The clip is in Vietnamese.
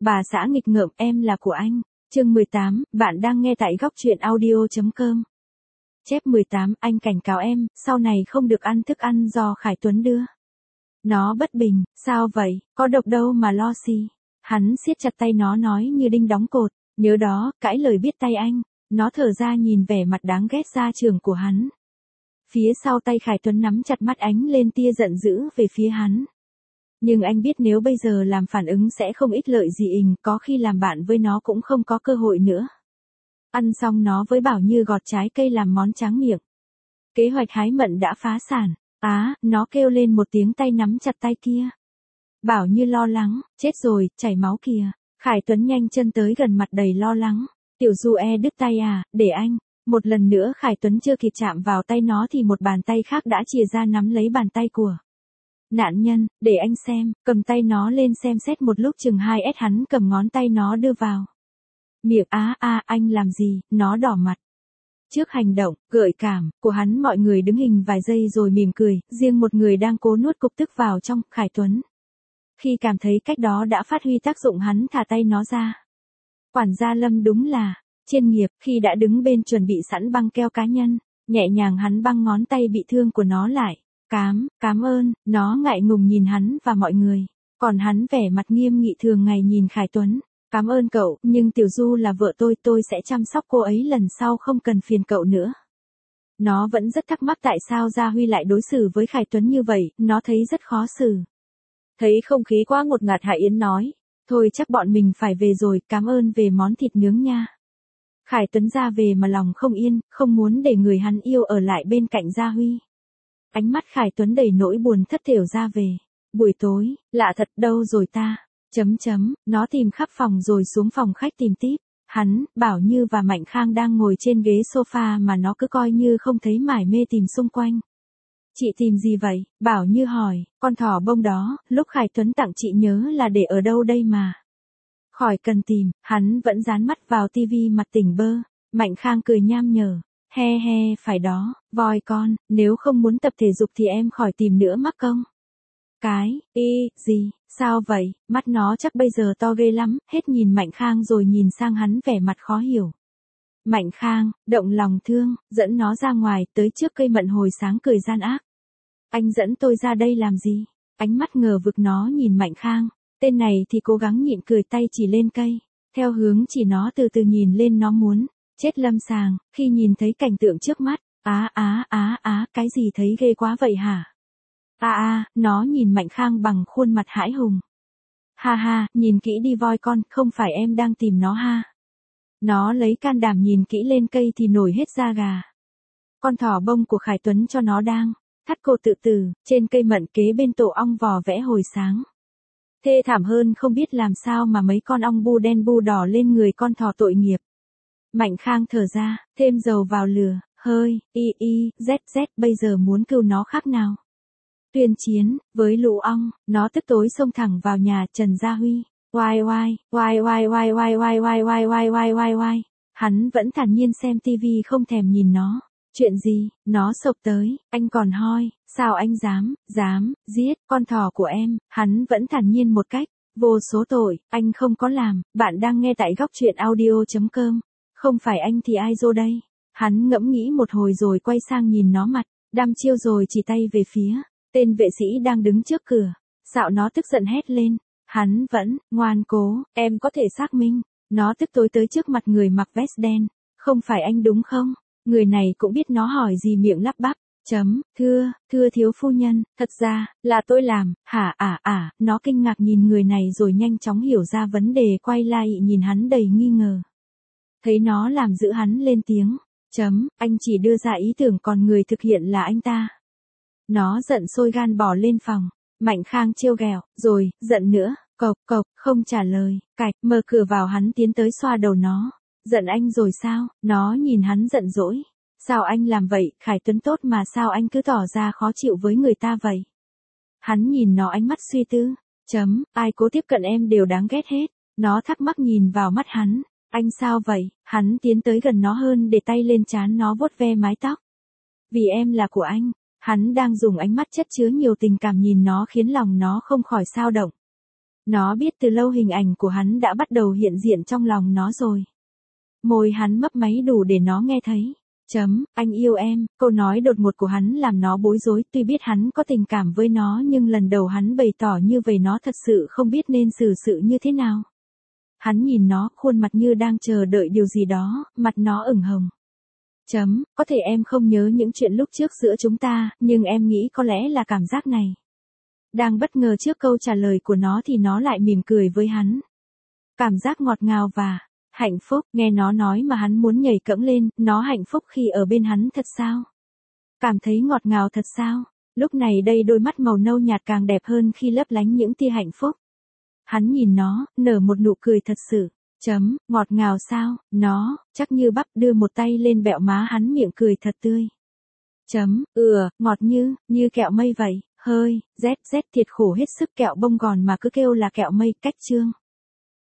Bà xã nghịch ngợm, em là của anh. Chương 18, bạn đang nghe tại góc truyện audio.com. Chép 18, anh cảnh cáo em, sau này không được ăn thức ăn do Khải Tuấn đưa. Nó bất bình, sao vậy, có độc đâu mà lo xì. Hắn siết chặt tay nó nói như đinh đóng cột, nhớ đó, cãi lời biết tay anh. Nó thở ra nhìn vẻ mặt đáng ghét gia trưởng của hắn. Phía sau tay Khải Tuấn nắm chặt, mắt ánh lên tia giận dữ về phía hắn. Nhưng anh biết nếu bây giờ làm phản ứng sẽ không ích lợi gì, có khi làm bạn với nó cũng không có cơ hội nữa. Ăn xong nó với Bảo Như gọt trái cây làm món tráng miệng. Kế hoạch hái mận đã phá sản. Nó kêu lên một tiếng, tay nắm chặt tay kia. Bảo Như lo lắng, chết rồi, chảy máu kìa. Khải Tuấn nhanh chân tới gần, mặt đầy lo lắng. Tiểu Du đứt tay à, để anh. Một lần nữa Khải Tuấn chưa kịp chạm vào tay nó thì một bàn tay khác đã chìa ra nắm lấy bàn tay của nạn nhân, để anh xem, cầm tay nó lên xem xét một lúc chừng 2s, hắn cầm ngón tay nó đưa vào miệng. Anh làm gì, nó đỏ mặt. Trước hành động, gợi cảm, của hắn mọi người đứng hình vài giây rồi mỉm cười, riêng một người đang cố nuốt cục tức vào trong, Khải Tuấn. Khi cảm thấy cách đó đã phát huy tác dụng, hắn thả tay nó ra. Quản gia Lâm đúng là chuyên nghiệp, khi đã đứng bên chuẩn bị sẵn băng keo cá nhân, nhẹ nhàng hắn băng ngón tay bị thương của nó lại. Cảm ơn, nó ngại ngùng nhìn hắn và mọi người. Còn hắn vẻ mặt nghiêm nghị thường ngày nhìn Khải Tuấn. Cảm ơn cậu, nhưng Tiểu Du là vợ tôi sẽ chăm sóc cô ấy lần sau, không cần phiền cậu nữa. Nó vẫn rất thắc mắc tại sao Gia Huy lại đối xử với Khải Tuấn như vậy, nó thấy rất khó xử. Thấy không khí quá ngột ngạt, Hải Yến nói, thôi chắc bọn mình phải về rồi, cảm ơn về món thịt nướng nha. Khải Tuấn ra về mà lòng không yên, không muốn để người hắn yêu ở lại bên cạnh Gia Huy. Ánh mắt Khải Tuấn đầy nỗi buồn thất thểu ra về. Buổi tối, lạ thật, đâu rồi ta? Nó tìm khắp phòng rồi xuống phòng khách tìm tiếp. Hắn, Bảo Như và Mạnh Khang đang ngồi trên ghế sofa mà nó cứ coi như không thấy, mải mê tìm xung quanh. Chị tìm gì vậy? Bảo Như hỏi, con thỏ bông đó, lúc Khải Tuấn tặng chị nhớ là để ở đâu đây mà. Khỏi cần tìm, hắn vẫn dán mắt vào tivi mặt tỉnh bơ. Mạnh Khang cười nham nhở. He, phải đó, voi con, nếu không muốn tập thể dục thì em khỏi tìm nữa mắc công. Gì, sao vậy, mắt nó chắc bây giờ to ghê lắm, hết nhìn Mạnh Khang rồi nhìn sang hắn vẻ mặt khó hiểu. Mạnh Khang, động lòng thương, dẫn nó ra ngoài, tới trước cây mận hồi sáng cười gian ác. Anh dẫn tôi ra đây làm gì? Ánh mắt ngờ vực nó nhìn Mạnh Khang, tên này thì cố gắng nhịn cười, tay chỉ lên cây, theo hướng chỉ nó từ từ nhìn lên, nó muốn chết lâm sàng, khi nhìn thấy cảnh tượng trước mắt. Cái gì thấy ghê quá vậy hả? Nó nhìn Mạnh Khang bằng khuôn mặt hãi hùng. Ha, nhìn kỹ đi voi con, không phải em đang tìm nó ha? Nó lấy can đảm nhìn kỹ lên cây thì nổi hết da gà. Con thỏ bông của Khải Tuấn cho nó đang thắt cổ tự tử, trên cây mận kế bên tổ ong vò vẽ hồi sáng. Thê thảm hơn không biết làm sao mà mấy con ong bu đen bu đỏ lên người con thỏ tội nghiệp. Mạnh Khang thở ra, thêm dầu vào lửa, hơi, z, bây giờ muốn cứu nó khác nào? Tuyên chiến, với lũ ong, nó tức tối xông thẳng vào nhà Trần Gia Huy. Oai. Hắn vẫn thản nhiên xem tivi không thèm nhìn nó. Chuyện gì, nó sộc tới, anh còn hoi, sao anh dám, giết con thỏ của em, hắn vẫn thản nhiên một cách vô số tội, anh không có làm, bạn đang nghe tại góc truyện audio.com. Không phải anh thì ai dô đây? Hắn ngẫm nghĩ một hồi rồi quay sang nhìn nó mặt, đăm chiêu rồi chỉ tay về phía tên vệ sĩ đang đứng trước cửa. Xạo nó tức giận hét lên. Hắn vẫn ngoan cố, em có thể xác minh. Nó tức tối tới trước mặt người mặc vest đen. Không phải anh đúng không? Người này cũng biết nó hỏi gì miệng lắp bắp. Thưa thiếu phu nhân, thật ra là tôi làm. Hả? Nó kinh ngạc nhìn người này rồi nhanh chóng hiểu ra vấn đề, quay lại nhìn hắn đầy nghi ngờ. Thấy nó làm giữ hắn lên tiếng. Anh chỉ đưa ra ý tưởng còn người thực hiện là anh ta. Nó giận sôi gan bỏ lên phòng. Mạnh Khang trêu ghẹo, rồi, giận nữa, cộc, không trả lời, cạch, mở cửa vào, hắn tiến tới xoa đầu nó. Giận anh rồi sao? Nó nhìn hắn giận dỗi. Sao anh làm vậy, Khải Tuấn tốt mà sao anh cứ tỏ ra khó chịu với người ta vậy? Hắn nhìn nó ánh mắt suy tư. Ai cố tiếp cận em đều đáng ghét hết. Nó thắc mắc nhìn vào mắt hắn. Anh sao vậy? Hắn tiến tới gần nó hơn, để tay lên trán nó vuốt ve mái tóc. Vì em là của anh. Hắn đang dùng ánh mắt chất chứa nhiều tình cảm nhìn nó khiến lòng nó không khỏi xao động. Nó biết từ lâu hình ảnh của hắn đã bắt đầu hiện diện trong lòng nó rồi. Môi hắn mấp máy đủ để nó nghe thấy. Anh yêu em, câu nói đột ngột của hắn làm nó bối rối, tuy biết hắn có tình cảm với nó nhưng lần đầu hắn bày tỏ như vậy nó thật sự không biết nên xử sự như thế nào. Hắn nhìn nó, khuôn mặt như đang chờ đợi điều gì đó, mặt nó ửng hồng. Có thể em không nhớ những chuyện lúc trước giữa chúng ta, nhưng em nghĩ có lẽ là cảm giác này. Đang bất ngờ trước câu trả lời của nó thì nó lại mỉm cười với hắn. Cảm giác ngọt ngào và hạnh phúc, nghe nó nói mà hắn muốn nhảy cẫng lên, nó hạnh phúc khi ở bên hắn thật sao? Cảm thấy ngọt ngào thật sao? Lúc này đây đôi mắt màu nâu nhạt càng đẹp hơn khi lấp lánh những tia hạnh phúc. Hắn nhìn nó, nở một nụ cười thật sự. Ngọt ngào sao? Nó, chắc như bắp đưa một tay lên bẹo má hắn miệng cười thật tươi. Ngọt như kẹo mây vậy, hơi, rét thiệt khổ hết sức kẹo bông gòn mà cứ kêu là kẹo mây, cách chương.